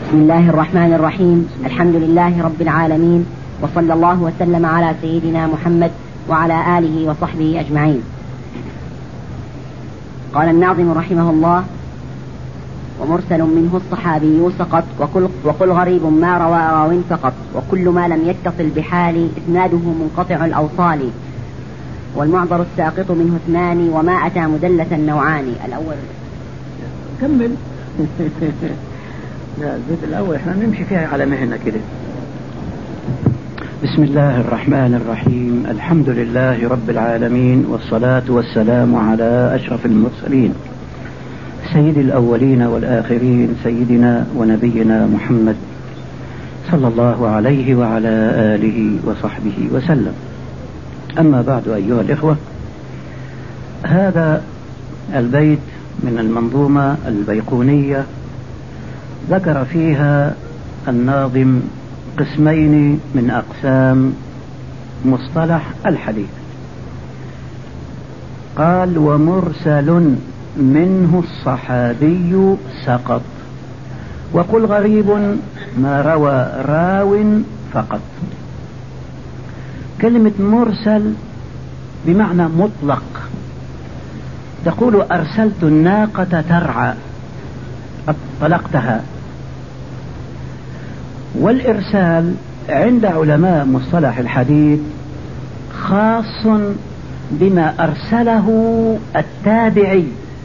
بسم الله الرحمن الرحيم. الحمد لله رب العالمين، وصلى الله وسلم على سيدنا محمد وعلى آله وصحبه أجمعين. قال الناظم رحمه الله: ومرسل منه الصحابي سقط، وقل غريب ما روى راو فقط، وكل ما لم يتصل بحال إسناده منقطع الأوصال، والمعذر الساقط منه اثنان، وما أتى مدلسا نوعان. الأول كمل. لا البيت الأول احنا نمشي فيها على مهنة كده. بسم الله الرحمن الرحيم. الحمد لله رب العالمين، والصلاة والسلام على أشرف المرسلين سيد الأولين والآخرين، سيدنا ونبينا محمد صلى الله عليه وعلى آله وصحبه وسلم. أما بعد أيها الإخوة، هذا البيت من المنظومة البيقونية ذكر فيها الناظم قسمين من أقسام مصطلح الحديث. قال: ومرسل منه الصحابي سقط، وقل غريب ما روى راو فقط. كلمة مرسل بمعنى مطلق، تقول أرسلت الناقة ترعى، طلقتها. والإرسال عند علماء مصطلح الحديث خاص بما أرسله التابعي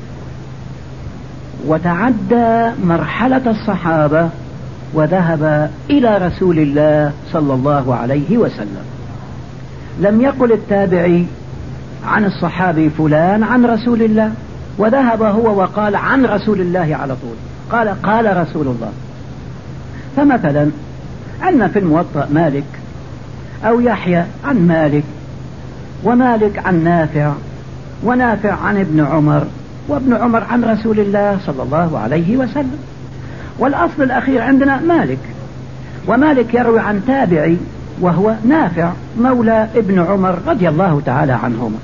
وتعدى مرحلة الصحابة وذهب إلى رسول الله صلى الله عليه وسلم. لم يقل التابعي عن الصحابي فلان عن رسول الله وذهب هو وقال عن رسول الله على طول، قال رسول الله. فمثلا عندنا في الموطأ مالك أو يحيى عن مالك، ومالك عن نافع، ونافع عن ابن عمر، وابن عمر عن رسول الله صلى الله عليه وسلم. والأصل الأخير عندنا مالك، ومالك يروي عن تابعي وهو نافع مولى ابن عمر رضي الله تعالى عنهما،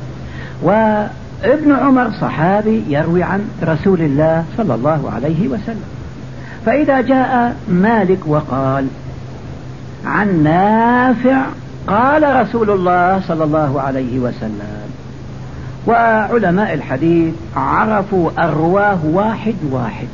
وابن عمر صحابي يروي عن رسول الله صلى الله عليه وسلم. فإذا جاء مالك وقال عن نافع قال رسول الله صلى الله عليه وسلم، وعلماء الحديث عرفوا الرواه واحد واحد،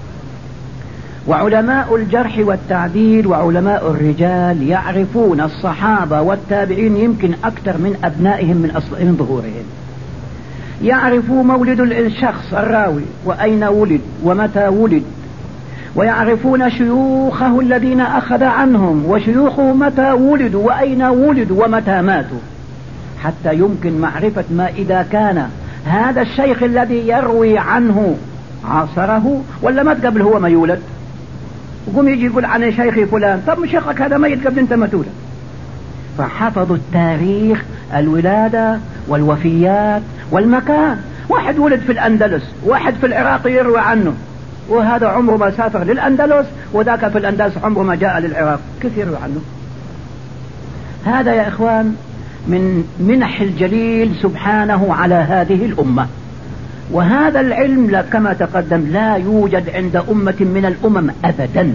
وعلماء الجرح والتعديل وعلماء الرجال يعرفون الصحابة والتابعين يمكن أكثر من أبنائهم من ظهورهم. يعرفوا مولد الشخص الراوي وأين ولد ومتى ولد، ويعرفون شيوخه الذين أخذ عنهم وشيوخه متى ولدوا وأين ولدوا ومتى ماتوا، حتى يمكن معرفة ما إذا كان هذا الشيخ الذي يروي عنه عاصره ولا مات قبل هو ما يولد. وقوم يجي يقول عن شيخي فلان، طب شيخك هذا ميت قبل انت ما تولد. فحفظوا التاريخ، الولادة والوفيات والمكان. واحد ولد في الأندلس، واحد في العراق يروي عنه، وهذا عمره ما سافر للأندلس، وذاك في الأندلس عمره ما جاء للعراق، كيف يروي عنه؟ هذا يا إخوان من منح الجليل سبحانه على هذه الأمة. وهذا العلم كما تقدم لا يوجد عند أمة من الأمم أبدا.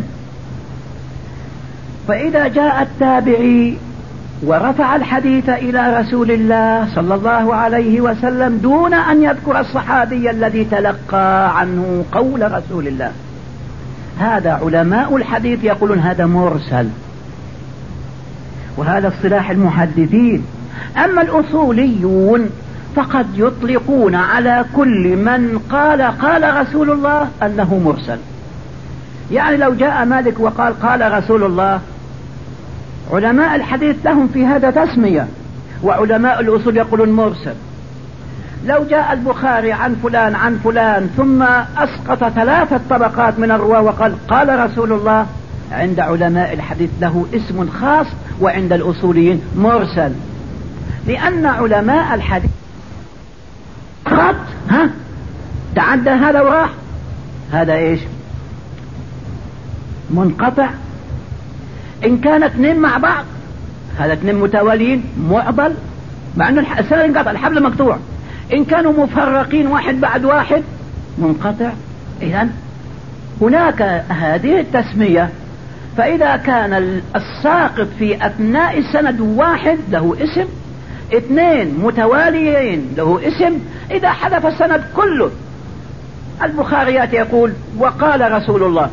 فإذا جاء التابعي ورفع الحديث إلى رسول الله صلى الله عليه وسلم دون أن يذكر الصحابي الذي تلقى عنه قول رسول الله، هذا علماء الحديث يقولون هذا مرسل، وهذا اصطلاح المحدثين. أما الأصوليون فقد يطلقون على كل من قال رسول الله أنه مرسل. يعني لو جاء مالك وقال قال رسول الله، علماء الحديث لهم في هذا تسمية، وعلماء الأصول يقولون مرسل. لو جاء البخاري عن فلان عن فلان ثم أسقط 3 طبقات من الرواة وقال قال رسول الله، عند علماء الحديث له اسم خاص، وعند الأصوليين مرسل. لأن علماء الحديث خط تعدى هذا وراح هذا ايش؟ منقطع. ان كان 2 مع بعض، هذا 2 متواليين معضل، مع انه السند انقطع، الحبل مقطوع. ان كانوا مفرقين واحد بعد واحد منقطع. اذن هناك هذه التسمية، فإذا كان الساقط في أثناء السند واحد له اسم، اثنين متواليين له اسم، إذا حذف السند كله. البخاريات يقول وقال رسول الله،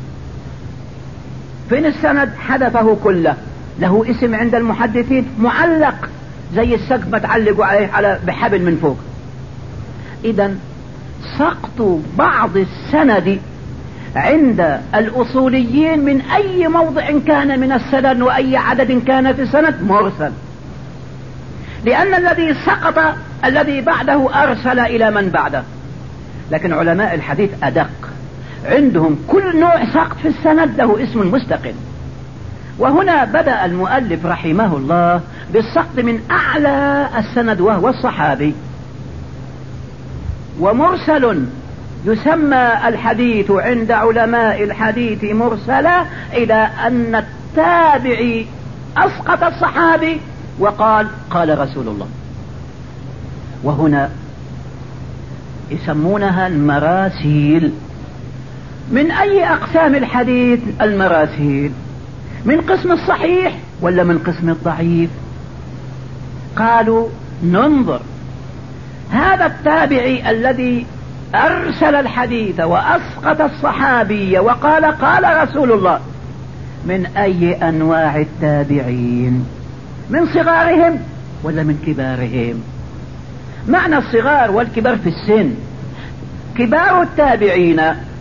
فين السند حذفه كله، له اسم عند المحدثين معلق زي السقف ما تعلقوا عليه بحبل من فوق. إذن سقط بعض السند عند الأصوليين من أي موضع كان من السند وأي عدد كان في السند مرسل، لأن الذي سقط الذي بعده أرسل إلى من بعده. لكن علماء الحديث أدق، عندهم كل نوع سقط في السند له اسم مستقل. وهنا بدأ المؤلف رحمه الله بالسقط من أعلى السند وهو الصحابي. ومرسل يسمى الحديث عند علماء الحديث مرسلا إلى أن التابعي أسقط الصحابي وقال قال رسول الله. وهنا يسمونها المراسيل. من أي أقسام الحديث المراسيل؟ من قسم الصحيح ولا من قسم الضعيف؟ قالوا ننظر، هذا التابعي الذي أرسل الحديث وأسقط الصحابي وقال قال رسول الله، من أي أنواع التابعين؟ من صغارهم ولا من كبارهم؟ معنى الصغار والكبار في السن. كبار التابعين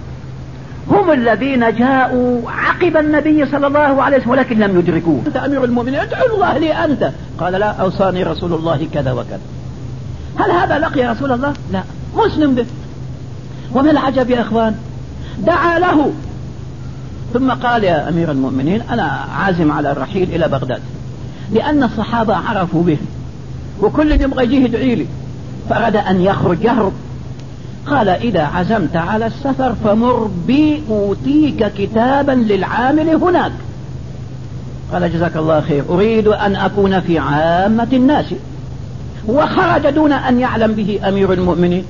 هم الذين جاءوا عقب النبي صلى الله عليه وسلم ولكن لم يدركوه. أنت أمير المؤمنين ادعو الله لي أنت، قال لا، أوصاني رسول الله كذا وكذا. هل هذا لقي رسول الله؟ لا، مسلم به. وما العجب يا أخوان، دعا له ثم قال يا أمير المؤمنين أنا عازم على الرحيل إلى بغداد، لأن الصحابة عرفوا به وكل يبغى يجيه يدعي لي، فأراد أن يخرج يهرب. قال إذا عزمت على السفر فمر بي أوتيك كتابا للعامل هناك. قال جزاك الله خير، أريد أن أكون في عامة الناس. وخرج دون أن يعلم به أمير المؤمنين.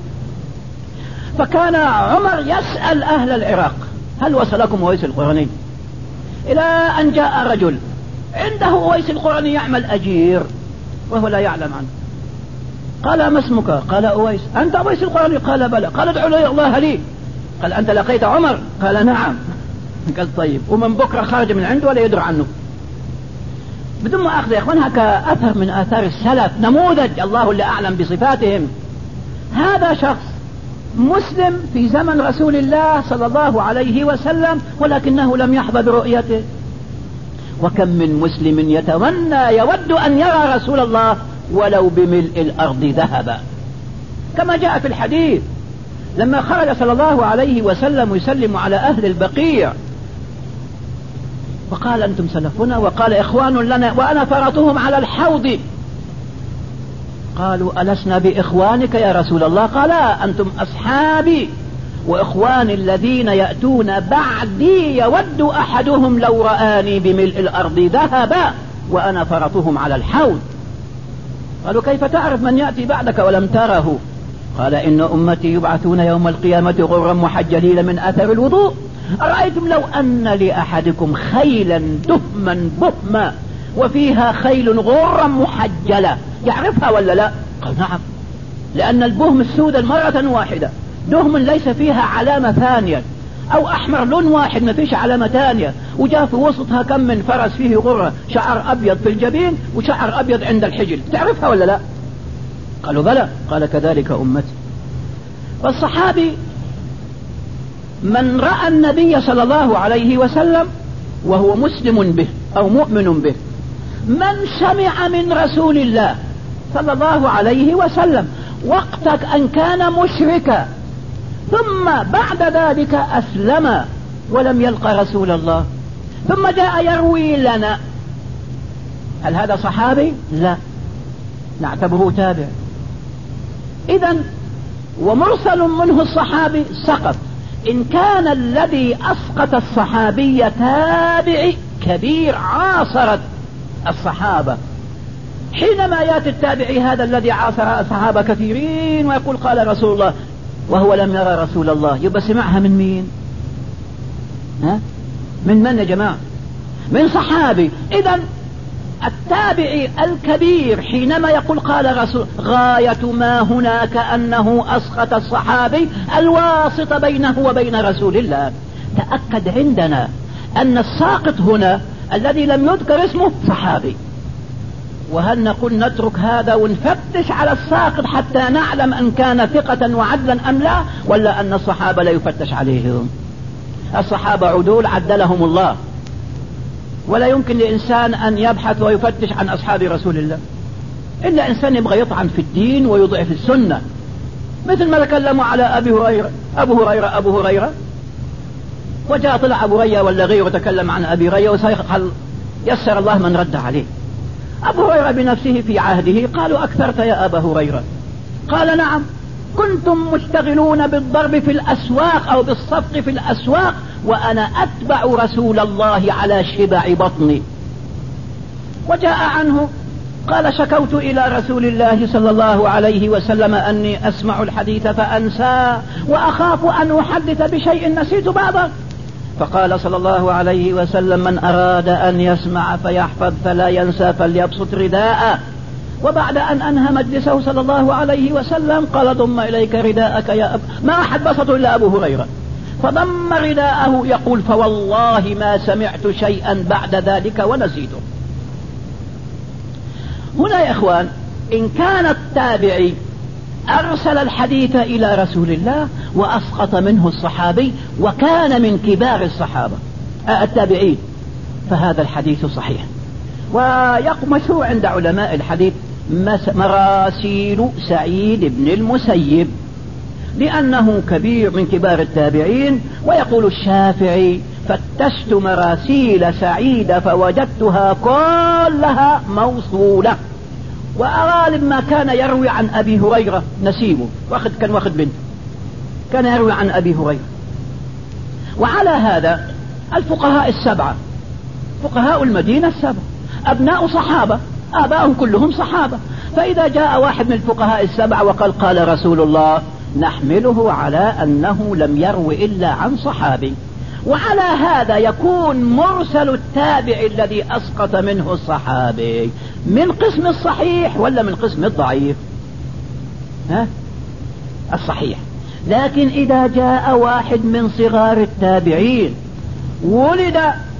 فكان عمر يسأل أهل العراق هل وصلكم أويس القرني؟ إلى أن جاء رجل عنده أويس القرني يعمل أجير وهو لا يعلم عنه. قال ما اسمك؟ قال أويس. أنت أويس القرني؟ قال بلى. قال ادعو لي الله لي. قال أنت لقيت عمر؟ قال نعم. قال طيب. ومن بكرة خرج من عنده ولا يدري عنه بدون ما أخذ. يا إخوان هكا أثر من آثار السلف، نموذج الله اللي أعلم بصفاتهم. هذا شخص مسلم في زمن رسول الله صلى الله عليه وسلم ولكنه لم يحظى برؤيته. وكم من مسلم يتمنى يود أن يرى رسول الله ولو بملء الأرض ذهبا، كما جاء في الحديث لما خرج صلى الله عليه وسلم يسلم على أهل البقيع وقال أنتم سلفنا، وقال إخوان لنا وأنا فرطهم على الحوض. قالوا ألسنا بإخوانك يا رسول الله؟ قال أنتم أصحابي وإخواني الذين يأتون بعدي يود أحدهم لو رآني بملء الأرض ذهبا وأنا فرطهم على الحوض. قالوا كيف تعرف من يأتي بعدك ولم تره؟ قال إن أمتي يبعثون يوم القيامة غرا محجلين من أثر الوضوء. أرأيتم لو أن لأحدكم خيلا دهما بهما وفيها خيل غرا محجلة يعرفها ولا لا؟ قال نعم، لأن البهم السوداء مرة واحدة، دهم ليس فيها علامة ثانية، أو أحمر لون واحد ما فيش علامة ثانية، وجاء في وسطها كم من فرس فيه غرة، شعر أبيض في الجبين وشعر أبيض عند الحجل، تعرفها ولا لا؟ قالوا بلى. قال كذلك أمتي. والصحابي من رأى النبي صلى الله عليه وسلم وهو مسلم به أو مؤمن به، من سمع من رسول الله صلى الله عليه وسلم وقت أن كان مشركا ثم بعد ذلك أسلم ولم يلقى رسول الله ثم جاء يروي لنا، هل هذا صحابي؟ لا، نعتبره تابع. إذن ومرسل منه الصحابي سقط إن كان الذي أسقط الصحابي تابعي كبير عاصرت الصحابة. حينما يأتي التابعي هذا الذي عاصر الصحابة كثيرين ويقول قال رسول الله وهو لم يرى رسول الله، يبقى سمعها من مين؟ من يا جماعة؟ من صحابي. إذن التابعي الكبير حينما يقول قال رسول، غاية ما هناك أنه أسقط الصحابي الواسط بينه وبين رسول الله. تأكد عندنا أن الساقط هنا الذي لم يذكر اسمه صحابي. وهل نقول نترك هذا ونفتش على الساقط حتى نعلم أن كان ثقة وعدلا أم لا، ولا أن الصحابة لا يفتش عليهم؟ الصحابة عدول عدلهم الله، ولا يمكن لإنسان أن يبحث ويفتش عن أصحاب رسول الله إلا إنسان يبغى يطعن في الدين ويضعف السنة، مثل ما تكلموا على أبو هريرة وجاء طلع أبو هريرة ولا غيره تكلم عن أبي هريرة وسيقال يسر الله من رد عليه. أبو هريرة بنفسه في عهده قالوا أكثرت يا أبا هريرة، قال نعم كنتم مشتغلون بالضرب في الأسواق أو بالصفق في الأسواق وأنا أتبع رسول الله على شبع بطني. وجاء عنه قال شكوت إلى رسول الله صلى الله عليه وسلم أني أسمع الحديث فأنسى وأخاف أن أحدث بشيء نسيت بعضه، فقال صلى الله عليه وسلم من أراد أن يسمع فيحفظ فلا ينسى فليبسط رداءه. وبعد أن أنهى مجلسه صلى الله عليه وسلم قال ضم إليك رداءك يا ما أحد بسطه إلا أبو هريرة، فضم رداءه يقول فوالله ما سمعت شيئا بعد ذلك ونسيته. هنا يا إخوان إن كان التابعي أرسل الحديث إلى رسول الله وأسقط منه الصحابي وكان من كبار الصحابة التابعين فهذا الحديث صحيح. ومشروع عند علماء الحديث مراسيل سعيد بن المسيب لأنه كبير من كبار التابعين. ويقول الشافعي فتشت مراسيل سعيد فوجدتها كلها موصولة. وأغالب ما كان يروي عن أبي هريرة نسيبه كان واخد بنته كان يروي عن أبي هريرة. وعلى هذا الفقهاء السبعة فقهاء المدينة السبعة أبناء صحابة آباؤهم كلهم صحابة، فإذا جاء واحد من الفقهاء السبعة وقال قال رسول الله نحمله على أنه لم يروي إلا عن صحابي. وعلى هذا يكون مرسل التابع الذي أسقط منه الصحابي من قسم الصحيح ولا من قسم الضعيف؟ الصحيح. لكن إذا جاء واحد من صغار التابعين ولد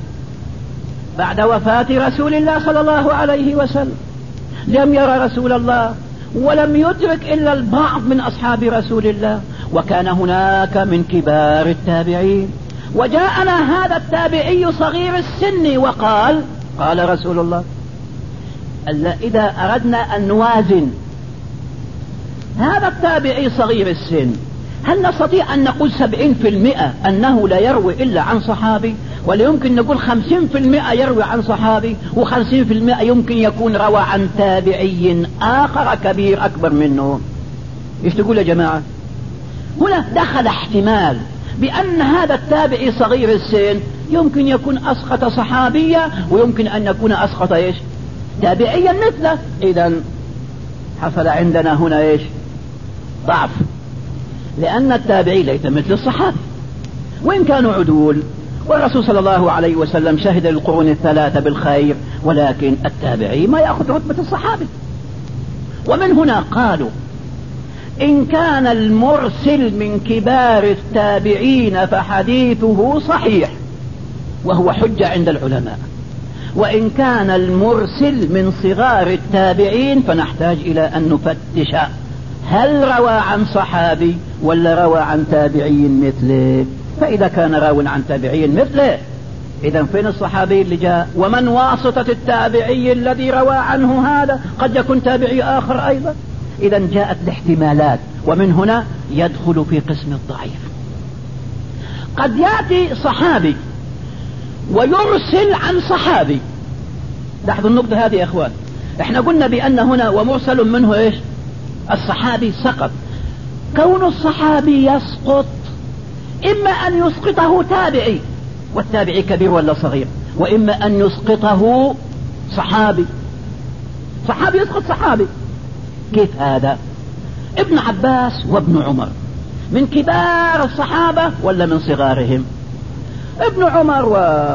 بعد وفاة رسول الله صلى الله عليه وسلم لم يرى رسول الله ولم يدرك إلا البعض من أصحاب رسول الله وكان هناك من كبار التابعين وجاءنا هذا التابعي صغير السن وقال قال رسول الله إذا أردنا أن نوازن هذا التابعي صغير السن هل نستطيع أن نقول 70% أنه لا يروي إلا عن صحابي، ولا يمكن نقول 50% يروي عن صحابي و50% يمكن يكون روى عن تابعي آخر كبير أكبر منه؟ إيش تقول يا جماعة؟ هنا دخل احتمال بأن هذا التابعي صغير السن يمكن يكون أسقط صحابية ويمكن أن يكون أسقط إيش تابعيا مثله. إذن حصل عندنا هنا إيش ضعف، لأن التابعي ليس مثل الصحابي وإن كانوا عدول، والرسول صلى الله عليه وسلم شهد القرون الثلاثة بالخير، ولكن التابعي ما يأخذ رتبة الصحابي. ومن هنا قالوا إن كان المرسل من كبار التابعين فحديثه صحيح وهو حجة عند العلماء، وإن كان المرسل من صغار التابعين فنحتاج إلى أن نفتش هل روى عن صحابي ولا روى عن تابعي مثله. فإذا كان راو عن تابعي مثله إذا فين الصحابي اللي جاء؟ ومن واسطة التابعي الذي روى عنه هذا؟ قد يكون تابعي آخر أيضا. إذا جاءت الاحتمالات، ومن هنا يدخل في قسم الضعيف. قد يأتي صحابي ويرسل عن صحابي. لاحظوا النقطة هذه يا إخوان، احنا قلنا بأن هنا ومرسل منه إيش الصحابي سقط. كون الصحابي يسقط إما أن يسقطه تابعي والتابعي كبير ولا صغير، وإما أن يسقطه صحابي يسقط صحابي. كيف هذا؟ ابن عباس وابن عمر من كبار الصحابة ولا من صغارهم؟ ابن عمر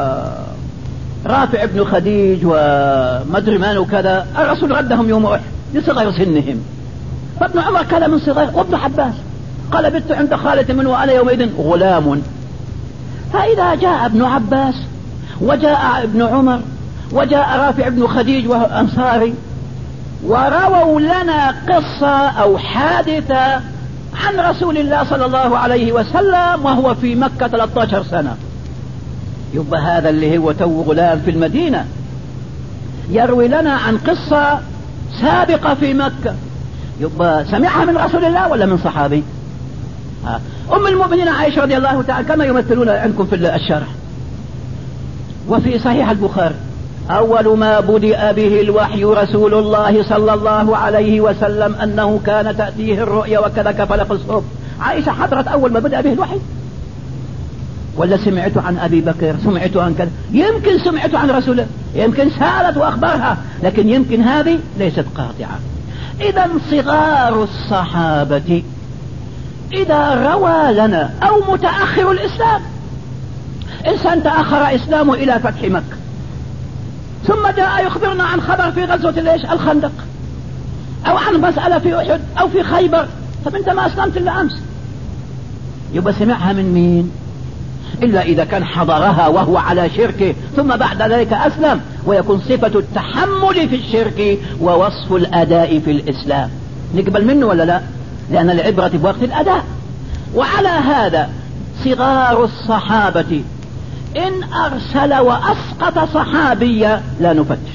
ورافع ابن خديج ومدري من وكذا، الرسول ردهم يوم أحد لصغر سنهم. فابن عمر كان من صغير، وابن عباس قال بت عند خالة من وأنا يومئذ غلام. فإذا جاء ابن عباس وجاء ابن عمر وجاء رافع ابن خديج وأنصاري ورووا لنا قصة أو حادثة عن رسول الله صلى الله عليه وسلم وهو في مكة 13 سنة، يبقى هذا اللي هو تو غلام في المدينة يروي لنا عن قصة سابقة في مكة، يبقى سمعها من رسول الله ولا من صحابي؟ أم المؤمنين عائشة رضي الله تعالى كما يمثلون عندكم في الشرح. وفي صحيح البخاري أول ما بدأ به الوحي رسول الله صلى الله عليه وسلم أنه كان تأتيه الرؤيا وكذا كفلق الصبح. عائشة حضرت أول ما بدأ به الوحي ولا سمعت عن أبي بكر، سمعت عن كذا، يمكن سمعت عن رسوله، يمكن سألت وأخبرها، لكن يمكن هذه ليست قاطعة. إذا صغار الصحابة إذا روى لنا أو متأخر الإسلام، إنسان تأخر إسلامه إلى فتح مكة ثم جاء يخبرنا عن خبر في غزوة الخندق أو عن مسألة في أحد أو في خيبر، طب أنت ما أسلمت إلا أمس، يبقى سمعها من مين؟ إلا إذا كان حضرها وهو على شركه ثم بعد ذلك أسلم، ويكون صفة التحمل في الشرك ووصف الأداء في الإسلام، نقبل منه ولا لا؟ لأن العبرة بوقت الأداء. وعلى هذا صغار الصحابة إن أرسل وأسقط صحابيا لا نفتش.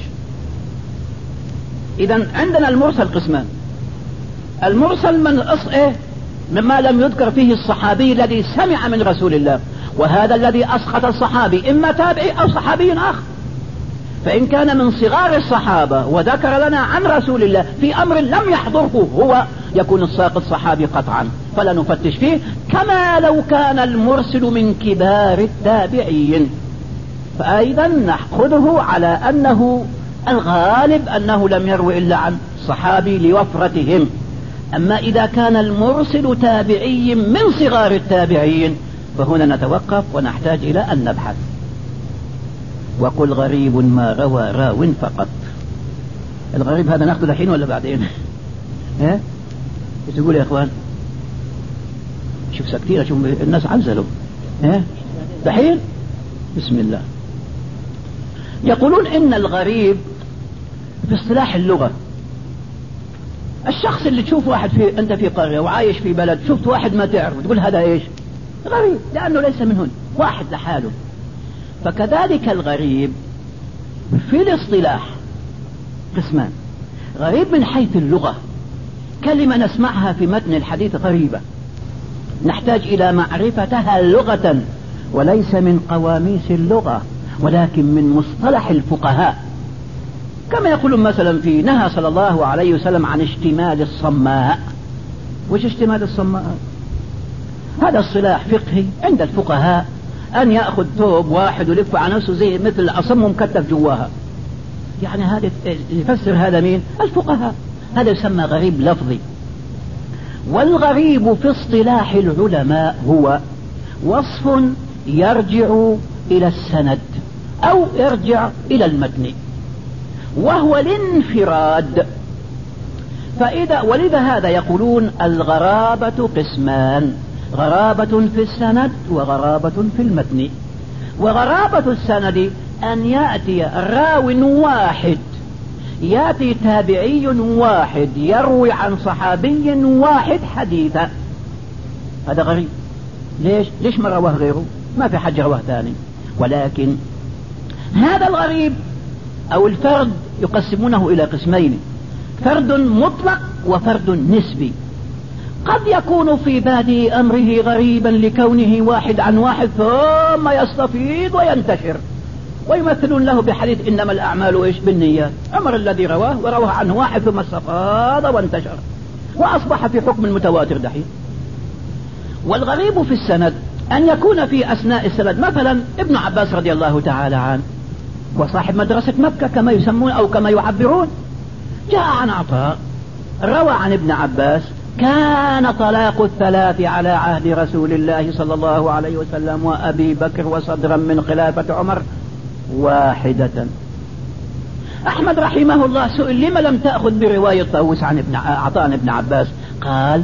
إذن عندنا المرسل قسمان، المرسل من مما لم يذكر فيه الصحابي الذي سمع من رسول الله، وهذا الذي أسقط الصحابي إما تابعي أو صحابي آخر. فإن كان من صغار الصحابة وذكر لنا عن رسول الله في أمر لم يحضره هو، يكون الساقط صحابي قطعا فلا نفتش فيه، كما لو كان المرسل من كبار التابعين، فأيضا نأخذه على أنه الغالب أنه لم يروي إلا عن صحابي لوفرتهم. أما إذا كان المرسل تابعي من صغار التابعين فهنا نتوقف ونحتاج إلى أن نبحث. وقل غريب ما روى راو فقط. الغريب هذا نأخذه الحين ولا بعدين؟ ايه ايش تقول يا اخوان؟ شوف سكتير، شوف الناس عزلوا. ايه الحين بسم الله. يقولون ان الغريب في اصطلاح اللغة الشخص اللي تشوف واحد انت في قرية وعايش في بلد، شفت واحد ما تعرف تقول هذا ايش؟ غريب، لانه ليس من هنا، واحد لحاله. فكذلك الغريب في الاصطلاح قسمان: غريب من حيث اللغة، كلمة نسمعها في متن الحديث غريبة نحتاج إلى معرفتها لغة وليس من قواميس اللغة ولكن من مصطلح الفقهاء. كما يقولون مثلا في نهى صلى الله عليه وسلم عن اشتمال الصماء. وش اشتمال الصماء؟ هذا الصلاح فقهي عند الفقهاء، أن يأخذ ثوب واحد ولف على نفسه زي مثل الأصم مكتف جواها، يعني هذا يفسر هذا مين؟ الفقهاء. هذا يسمى غريب لفظي. والغريب في اصطلاح العلماء هو وصف يرجع إلى السند أو يرجع إلى المتن، وهو الانفراد. ولذا هذا يقولون الغرابة قسمان: غرابة في السند وغرابة في المتن. وغرابة السند أن يأتي راو واحد، يأتي تابعي واحد يروي عن صحابي واحد حديثا، هذا غريب. ليش ما رواه غيره؟ ما في حد رواه ثاني. ولكن هذا الغريب أو الفرد يقسمونه إلى قسمين: فرد مطلق وفرد نسبي. قد يكون في بادئ أمره غريبا لكونه واحد عن واحد ثم يستفيض وينتشر، ويمثلون له بحديث إنما الأعمال إيش؟ بالنيات. عمر الذي رواه ورواه عنه واحد ثم استفاض وانتشر وأصبح في حكم المتواتر دحين. والغريب في السند أن يكون في أثناء السند مثلا ابن عباس رضي الله تعالى عنه وصاحب مدرسة مكة كما يسمون أو كما يعبرون، جاء عن عطاء روى عن ابن عباس كان طلاق الثلاث على عهد رسول الله صلى الله عليه وسلم وأبي بكر وصدرا من خلافة عمر واحدة. أحمد رحمه الله سئل لما لم تأخذ برواية طاووس عن عطاء بن عباس؟ قال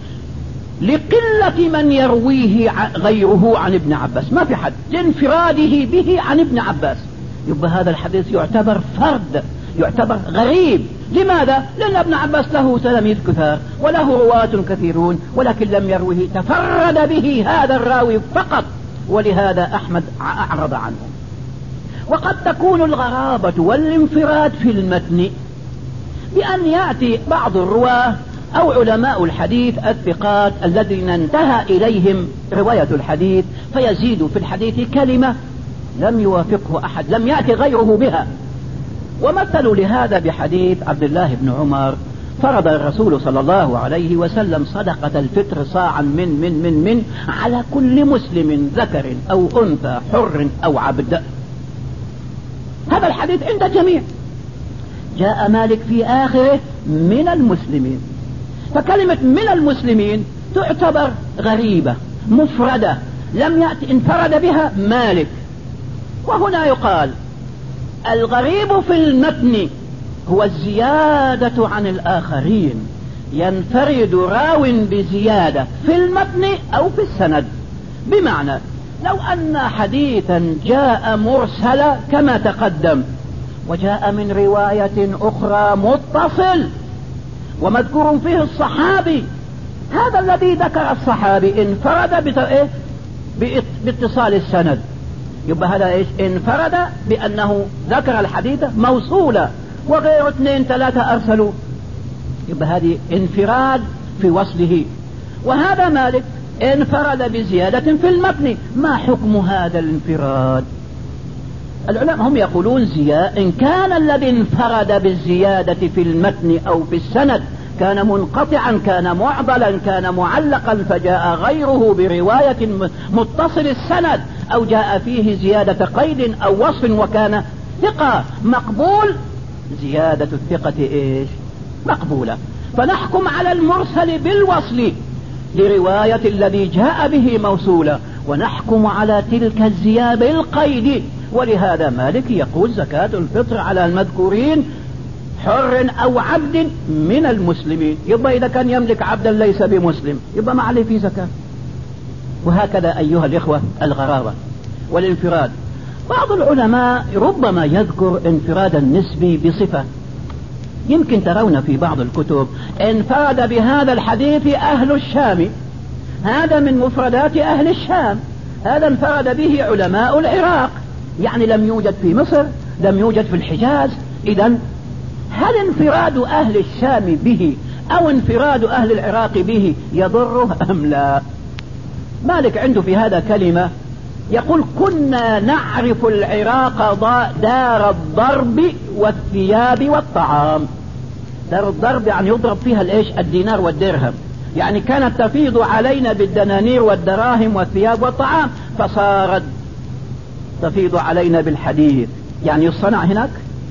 لقلة من يرويه غيره عن ابن عباس، ما في حد، لانفراده به عن ابن عباس. يبقى هذا الحديث يعتبر فرد، يعتبر غريب. لماذا؟ لأن ابن عباس له تلاميذ كثار وله رواة كثيرون، ولكن لم يروه، تفرد به هذا الراوي فقط، ولهذا أحمد أعرض عنه. وقد تكون الغرابة والانفراد في المتن بأن يأتي بعض الرواه أو علماء الحديث الثقات الذين انتهى إليهم رواية الحديث فيزيد في الحديث كلمة لم يوافقه أحد، لم يأتي غيره بها. ومثلوا لهذا بحديث عبد الله بن عمر: فرض الرسول صلى الله عليه وسلم صدقة الفطر صاعا من على كل مسلم ذكر أو أنثى حر أو عبد. هذا الحديث عند الجميع. جاء مالك في آخره من المسلمين، فكلمة من المسلمين تعتبر غريبة مفردة لم يأتي انفرد بها مالك. وهنا يقال الغريب في المتن هو الزيادة عن الآخرين، ينفرد راو بزيادة في المتن أو في السند. بمعنى لو أن حديثا جاء مرسلا كما تقدم وجاء من رواية أخرى متصل ومذكور فيه الصحابي، هذا الذي ذكر الصحابي انفرد باتصال السند، يبقى هذا ايش؟ انفرد بأنه ذكر الحديث موصولا وغير 2 3 أرسلوا، يبقى هذه انفراد في وصله. وهذا مالك انفرد بزيادة في المتن، ما حكم هذا الانفراد؟ العلماء هم يقولون إن كان الذي انفرد بالزيادة في المتن أو في السند كان منقطعا، كان معضلا، كان معلقا، فجاء غيره برواية متصل السند أو جاء فيه زيادة قيد أو وصف وكان ثقة مقبول، زيادة الثقة ايش؟ مقبولة. فنحكم على المرسل بالوصل لرواية الذي جاء به موصولا، ونحكم على تلك الزيادة بالقيد. ولهذا مالك يقول زكاة الفطر على المذكورين حر أو عبد من المسلمين. يبقى إذا كان يملك عبدا ليس بمسلم يبقى ما عليه في زكاة. وهكذا أيها الإخوة الغرابة والانفراد. بعض العلماء ربما يذكر انفرادا نسبي بصفة، يمكن ترون في بعض الكتب انفرد بهذا الحديث أهل الشام، هذا من مفردات أهل الشام، هذا انفرد به علماء العراق، يعني لم يوجد في مصر، لم يوجد في الحجاز. إذن هل انفراد أهل الشام به أو انفراد أهل العراق به يضره أم لا؟ مالك عنده في هذا كلمة يقول: كنا نعرف العراق دار الضرب والثياب والطعام. دار الضرب يعني يضرب فيها الدينار والدرهم، يعني كانت تفيض علينا بالدنانير والدراهم والثياب والطعام، فصارت تفيض علينا بالحديث، يعني يصنع هناك.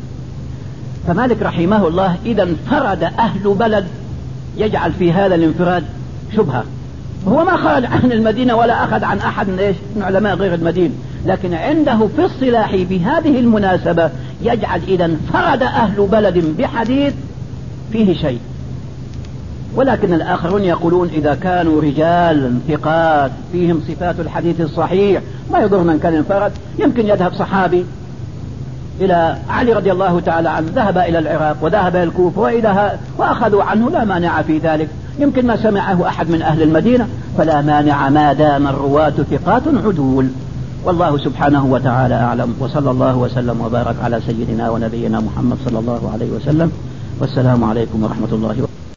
فمالك رحمه الله إذا انفرد أهل بلد يجعل في هذا الانفراد شبهة. هو ما خرج عن المدينة ولا أخذ عن أحد من علماء غير المدينة، لكن عنده في الصلاح بهذه المناسبة يجعل إذا انفرد أهل بلد بحديث فيه شيء. ولكن الآخرون يقولون إذا كانوا رجال ثقات فيهم صفات الحديث الصحيح ما يضر من كان انفرد. يمكن يذهب صحابي إلى علي رضي الله تعالى عنه، ذهب إلى العراق وذهب إلى الكوفة وأخذوا عنه، لا مانع في ذلك. يمكن ما سمعه أحد من أهل المدينة، فلا مانع ما دام الرواة ثقات عدول. والله سبحانه وتعالى أعلم، وصلى الله وسلم وبارك على سيدنا ونبينا محمد صلى الله عليه وسلم. والسلام عليكم ورحمة الله وبركاته.